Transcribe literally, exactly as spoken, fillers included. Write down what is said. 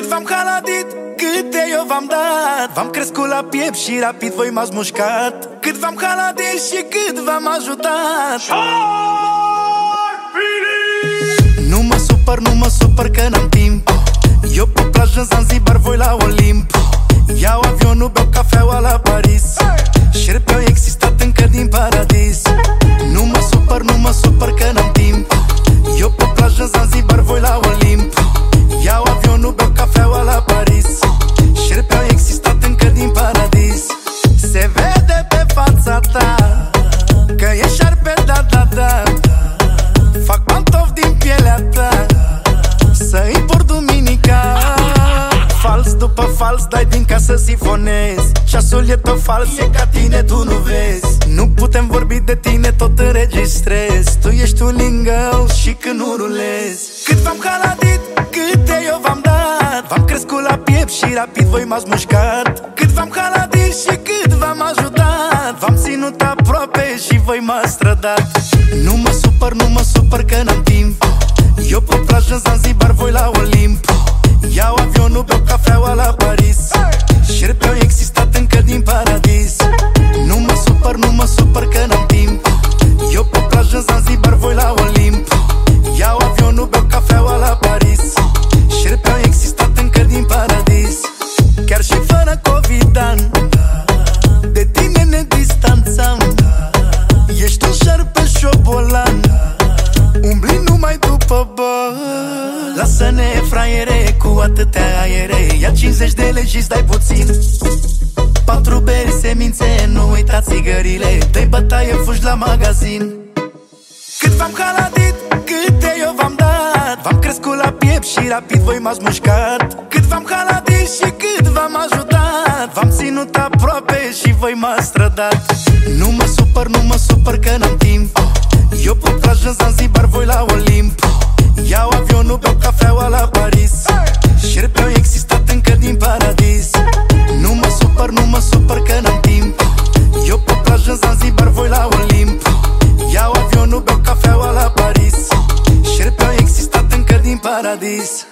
Cât v-am caladit, câte eu v-am dat. V-am crescut la piept și rapid voi m-ați mușcat. Cât v-am caladit și cât v-am ajutat. Nu mă supăr, nu mă supăr că n-am timp. Eu pe plajă în Zanzibar, voi la Olimp. Iau avionul, beau cafeaua la Paris. Șerpi au existat încă din paradis. Nu mă supăr, nu mă supăr că n-am timp. Eu pe plajă în Zanzibar, voi la Olimp. Iau avionul, beau cafeaua la Paris. Șerpi au existat încă din paradis. Se vede pe fața ta că e șarpe, da, da, da. Fac pantofi din pielea ta să-i port duminica. Fals după fals, dai din ca să sifonezi. Ceasul e tot fals, e ca tine, tu nu vezi. Nu putem vorbi de tine, tot înregistrezi. Tu ești un lingău și când nu rulezi. Cât v-am caladit, câte eu v-am dat. V-am crescut la piept și rapid voi m-ați mușcat. Cât v-am caladit și cât v-am ajutat. V-am ținut aproape și voi m-ați strădat. Nu mă supăr, nu mă supăr că n-am timp. Eu pe plajă în Zanzibar, voi la Olimp. Iau avionul, beau cafeaua la Paris. Șerpi au existat încă din paradis. Nu mă supăr, nu mă supăr că n-am timp. Eu pe plajă în Zanzibar, voi la Olimp. Iau avionul, beau cafeaua la Paris. Șerpi au existat încă din paradis. Chiar și fără COVID-an, de tine ne distanțam. Ești un șarpe șobolan, umbli numai după bani. Lasă-ne, fraiere, cu atâtea aere. Ia cincizeci de lei și stai puțin. Patru beri, semințe, nu uita țigările. Dă-i bătaie, fugi la magazin. Cât v-am caladit, câte eu v-am dat. V-am crescut la piept și rapid voi m-ați mușcat. Cât v-am caladit și cât v-am ajutat. V-am ținut aproape și voi m-ați strădat. Nu mă supăr, nu mă supăr că n-am timp. Eu pe plajă în Zanzibar, voi la Olimp. Iau avionul, beau cafeaua la Paris. Șerpi au existat încă din paradis. Nu mă supăr, nu mă supăr că n-am timp. Eu pe plajă în Zanzibar, voi la Olimp. Iau avionul, beau cafeaua la Paris. Șerpi au existat încă din paradis.